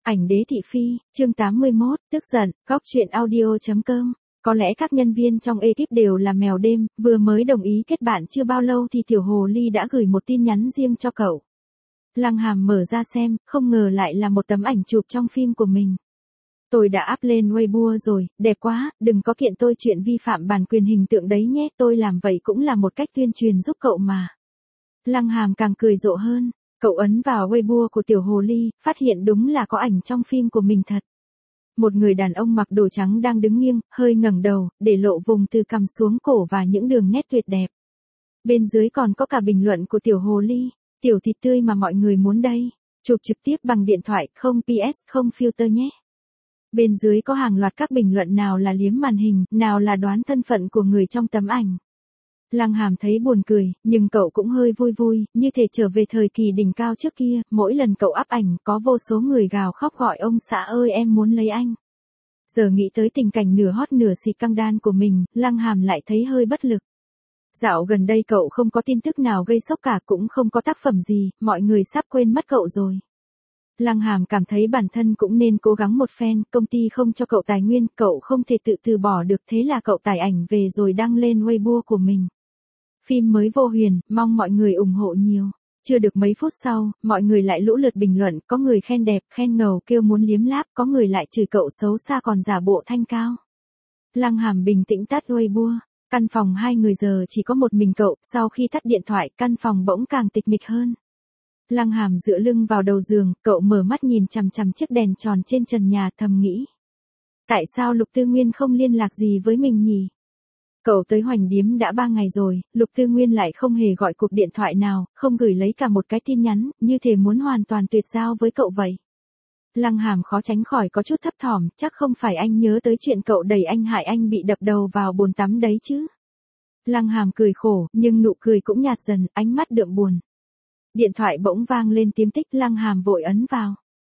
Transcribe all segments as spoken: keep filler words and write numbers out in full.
Ảnh đế thị phi, chương tám mươi mốt, tức giận, góc truyện audio chấm com. Có lẽ các nhân viên trong ekip đều là mèo đêm, vừa mới đồng ý kết bạn chưa bao lâu thì tiểu hồ ly đã gửi một tin nhắn riêng cho cậu. Lăng Hàm mở ra xem, không ngờ lại là một tấm ảnh chụp trong phim của mình. Tôi đã up lên Weibo rồi, đẹp quá, đừng có kiện tôi chuyện vi phạm bản quyền hình tượng đấy nhé, tôi làm vậy cũng là một cách tuyên truyền giúp cậu mà. Lăng Hàm càng cười rộ hơn. Cậu ấn vào Weibo của tiểu hồ ly, phát hiện đúng là có ảnh trong phim của mình thật. Một người đàn ông mặc đồ trắng đang đứng nghiêng, hơi ngẩng đầu, để lộ vùng từ cằm xuống cổ và những đường nét tuyệt đẹp. Bên dưới còn có cả bình luận của tiểu hồ ly, tiểu thịt tươi mà mọi người muốn đây. Chụp trực tiếp bằng điện thoại, không pê ét, không filter nhé. Bên dưới có hàng loạt các bình luận nào là liếm màn hình, nào là đoán thân phận của người trong tấm ảnh. Lăng Hàm thấy buồn cười, nhưng cậu cũng hơi vui vui, như thể trở về thời kỳ đỉnh cao trước kia, mỗi lần cậu up ảnh có vô số người gào khóc gọi ông xã ơi em muốn lấy anh. Giờ nghĩ tới tình cảnh nửa hót nửa xịt căng đan của mình, Lăng Hàm lại thấy hơi bất lực. Dạo gần đây cậu không có tin tức nào gây sốc cả, cũng không có tác phẩm gì, mọi người sắp quên mất cậu rồi. Lăng Hàm cảm thấy bản thân cũng nên cố gắng một phen, công ty không cho cậu tài nguyên, cậu không thể tự từ bỏ được, thế là cậu tải ảnh về rồi đăng lên Weibo của mình. Phim mới vô huyền, mong mọi người ủng hộ nhiều. Chưa được mấy phút sau, mọi người lại lũ lượt bình luận, có người khen đẹp, khen ngầu kêu muốn liếm láp, có người lại chửi cậu xấu xa còn giả bộ thanh cao. Lăng Hàm bình tĩnh tắt Weibo. Căn phòng hai người giờ chỉ có một mình cậu, sau khi tắt điện thoại, căn phòng bỗng càng tịch mịch hơn. Lăng Hàm dựa lưng vào đầu giường, cậu mở mắt nhìn chằm chằm chiếc đèn tròn trên trần nhà, thầm nghĩ. Tại sao Lục Tư Nguyên không liên lạc gì với mình nhỉ? Cậu tới Hoành Điếm đã ba ngày rồi, Lục Tư Nguyên lại không hề gọi cuộc điện thoại nào, không gửi lấy cả một cái tin nhắn, như thể muốn hoàn toàn tuyệt giao với cậu vậy. Lăng Hàm khó tránh khỏi có chút thấp thỏm, chắc không phải anh nhớ tới chuyện cậu đẩy anh hại anh bị đập đầu vào bồn tắm đấy chứ. Lăng Hàm cười khổ, nhưng nụ cười cũng nhạt dần, ánh mắt đượm buồn. Điện thoại bỗng vang lên tiếng tích, Lăng Hàm vội ấn vào.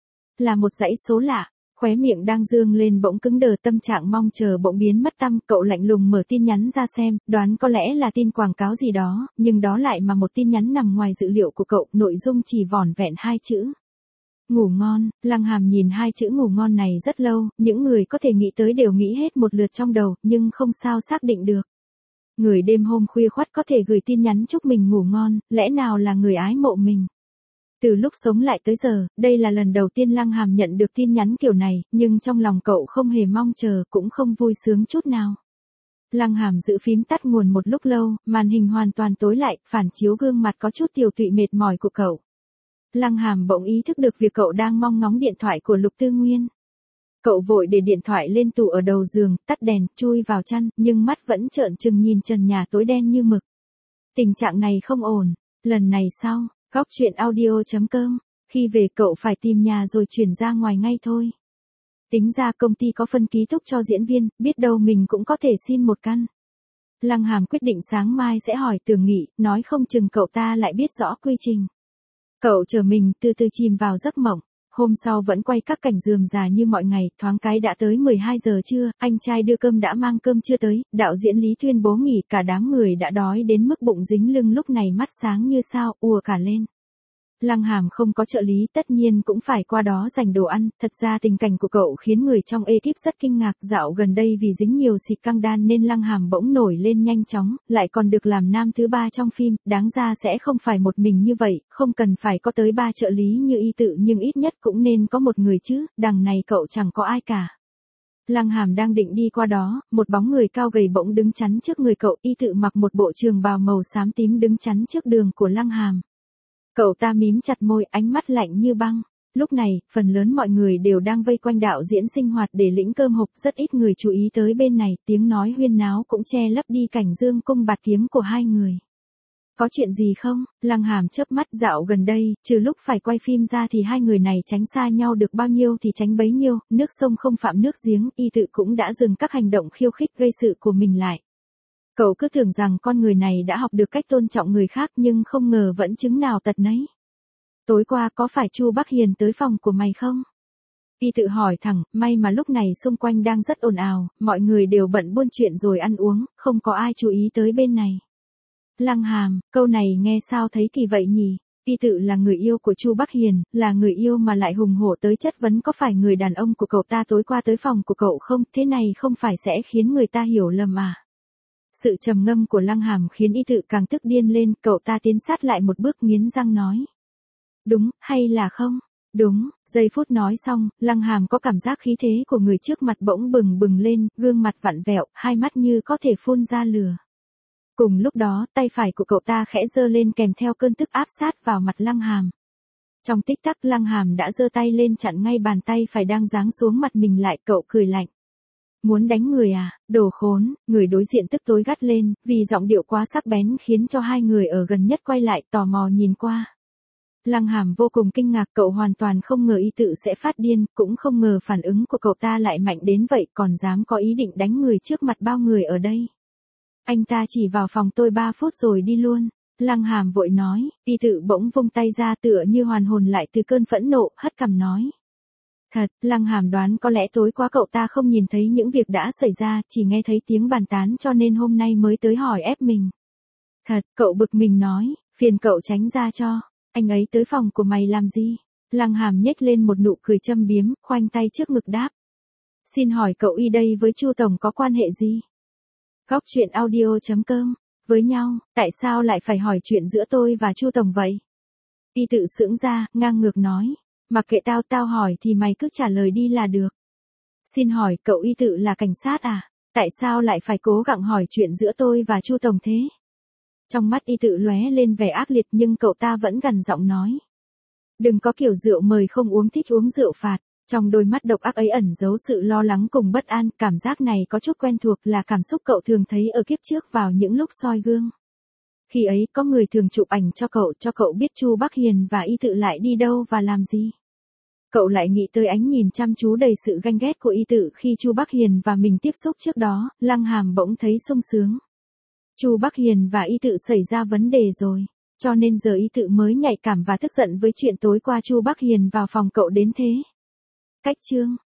Là một dãy số lạ. Khóe miệng đang dương lên bỗng cứng đờ, tâm trạng mong chờ bỗng biến mất tăm, cậu lạnh lùng mở tin nhắn ra xem, đoán có lẽ là tin quảng cáo gì đó, nhưng đó lại mà một tin nhắn nằm ngoài dự liệu của cậu, nội dung chỉ vỏn vẹn hai chữ. Ngủ ngon. Lăng Hàm nhìn hai chữ ngủ ngon này rất lâu, những người có thể nghĩ tới đều nghĩ hết một lượt trong đầu, nhưng không sao xác định được. Người đêm hôm khuya khoắt có thể gửi tin nhắn chúc mình ngủ ngon, lẽ nào là người ái mộ mình? Từ lúc sống lại tới giờ, đây là lần đầu tiên Lăng Hàm nhận được tin nhắn kiểu này, nhưng trong lòng cậu không hề mong chờ, cũng không vui sướng chút nào. Lăng Hàm giữ phím tắt nguồn một lúc lâu, màn hình hoàn toàn tối lại, phản chiếu gương mặt có chút tiều tụy mệt mỏi của cậu. Lăng Hàm bỗng ý thức được việc cậu đang mong ngóng điện thoại của Lục Tư Nguyên. Cậu vội để điện thoại lên tủ ở đầu giường, tắt đèn, chui vào chăn, nhưng mắt vẫn trợn trừng nhìn trần nhà tối đen như mực. Tình trạng này không ổn, lần này sao? Góc truyện audio chấm com. Khi về cậu phải tìm nhà rồi chuyển ra ngoài ngay thôi. Tính ra công ty có phân ký túc cho diễn viên, biết đâu mình cũng có thể xin một căn. Lăng Hàm quyết định sáng mai sẽ hỏi Tưởng Nghị, nói không chừng cậu ta lại biết rõ quy trình. Cậu chờ mình từ từ chìm vào giấc mộng. Hôm sau vẫn quay các cảnh rườm rà như mọi ngày, thoáng cái đã tới mười hai giờ trưa, anh trai đưa cơm đã mang cơm chưa tới, đạo diễn Lý tuyên bố nghỉ, cả đám người đã đói đến mức bụng dính lưng, lúc này mắt sáng như sao, ùa cả lên. Lăng Hàm không có trợ lý, tất nhiên cũng phải qua đó giành đồ ăn, thật ra tình cảnh của cậu khiến người trong ekip rất kinh ngạc, dạo gần đây vì dính nhiều xịt căng đan nên Lăng Hàm bỗng nổi lên nhanh chóng, lại còn được làm nam thứ ba trong phim, đáng ra sẽ không phải một mình như vậy, không cần phải có tới ba trợ lý như y tự, nhưng ít nhất cũng nên có một người chứ, đằng này cậu chẳng có ai cả. Lăng Hàm đang định đi qua đó, một bóng người cao gầy bỗng đứng chắn trước người cậu, y tự mặc một bộ trường bào màu xám tím đứng chắn trước đường của Lăng Hàm. Cậu ta mím chặt môi, ánh mắt lạnh như băng. Lúc này, phần lớn mọi người đều đang vây quanh đạo diễn sinh hoạt để lĩnh cơm hộp, rất ít người chú ý tới bên này, tiếng nói huyên náo cũng che lấp đi cảnh dương cung bạt kiếm của hai người. Có chuyện gì không? Lăng Hàm chớp mắt, dạo gần đây, trừ lúc phải quay phim ra thì hai người này tránh xa nhau được bao nhiêu thì tránh bấy nhiêu, nước sông không phạm nước giếng, y tự cũng đã dừng các hành động khiêu khích gây sự của mình lại. Cậu cứ tưởng rằng con người này đã học được cách tôn trọng người khác, nhưng không ngờ vẫn chứng nào tật nấy. Tối qua có phải Chu Bắc Hiền tới phòng của mày không? Y tự hỏi thẳng, may mà lúc này xung quanh đang rất ồn ào, mọi người đều bận buôn chuyện rồi ăn uống, không có ai chú ý tới bên này. Lăng Hàm, câu này nghe sao thấy kỳ vậy nhỉ? Y Tự là người yêu của Chu Bắc Hiền, là người yêu mà lại hùng hổ tới chất vấn có phải người đàn ông của cậu ta tối qua tới phòng của cậu không, thế này không phải sẽ khiến người ta hiểu lầm à. Sự trầm ngâm của Lăng Hàm khiến Y Tự càng tức điên lên, cậu ta tiến sát lại một bước nghiến răng nói. Đúng, hay là không? Đúng, giây phút nói xong, Lăng Hàm có cảm giác khí thế của người trước mặt bỗng bừng bừng lên, gương mặt vặn vẹo, hai mắt như có thể phun ra lửa. Cùng lúc đó, tay phải của cậu ta khẽ giơ lên kèm theo cơn tức áp sát vào mặt Lăng Hàm. Trong tích tắc Lăng Hàm đã giơ tay lên chặn ngay bàn tay phải đang giáng xuống mặt mình lại, cậu cười lạnh. Muốn đánh người à, đồ khốn, người đối diện tức tối gắt lên, vì giọng điệu quá sắc bén khiến cho hai người ở gần nhất quay lại tò mò nhìn qua. Lăng Hàm vô cùng kinh ngạc, cậu hoàn toàn không ngờ Y Tự sẽ phát điên, cũng không ngờ phản ứng của cậu ta lại mạnh đến vậy, còn dám có ý định đánh người trước mặt bao người ở đây. Anh ta chỉ vào phòng tôi ba phút rồi đi luôn. Lăng Hàm vội nói, Y Tự bỗng vung tay ra tựa như hoàn hồn lại từ cơn phẫn nộ, hất cằm nói. Thật, Lăng Hàm đoán có lẽ tối qua cậu ta không nhìn thấy những việc đã xảy ra, chỉ nghe thấy tiếng bàn tán cho nên hôm nay mới tới hỏi ép mình. Thật, cậu bực mình nói, phiền cậu tránh ra cho. Anh ấy tới phòng của mày làm gì? Lăng Hàm nhếch lên một nụ cười châm biếm, khoanh tay trước ngực đáp. Xin hỏi cậu Y đây với Chu Tổng có quan hệ gì? Góc truyện audio chấm com. Với nhau, tại sao lại phải hỏi chuyện giữa tôi và Chu Tổng vậy? Y Tự sững ra, ngang ngược nói. Mặc kệ tao tao hỏi thì mày cứ trả lời đi là được. Xin hỏi cậu Y Tự là cảnh sát à? Tại sao lại phải cố gắng hỏi chuyện giữa tôi và Chu Tổng thế? Trong mắt Y Tự lóe lên vẻ ác liệt nhưng cậu ta vẫn gằn giọng nói. Đừng có kiểu rượu mời không uống thích uống rượu phạt. Trong đôi mắt độc ác ấy ẩn giấu sự lo lắng cùng bất an, cảm giác này có chút quen thuộc là cảm xúc cậu thường thấy ở kiếp trước vào những lúc soi gương. Khi ấy có người thường chụp ảnh cho cậu, cho cậu biết Chu Bắc Hiền và Y Tự lại đi đâu và làm gì. Cậu lại nghĩ tới ánh nhìn chăm chú đầy sự ganh ghét của Y Tự khi Chu Bắc Hiền và mình tiếp xúc trước đó, Lăng Hàm bỗng thấy sung sướng. Chu Bắc Hiền và Y Tự xảy ra vấn đề rồi, cho nên giờ Y Tự mới nhạy cảm và tức giận với chuyện tối qua Chu Bắc Hiền vào phòng cậu đến thế. Cách chương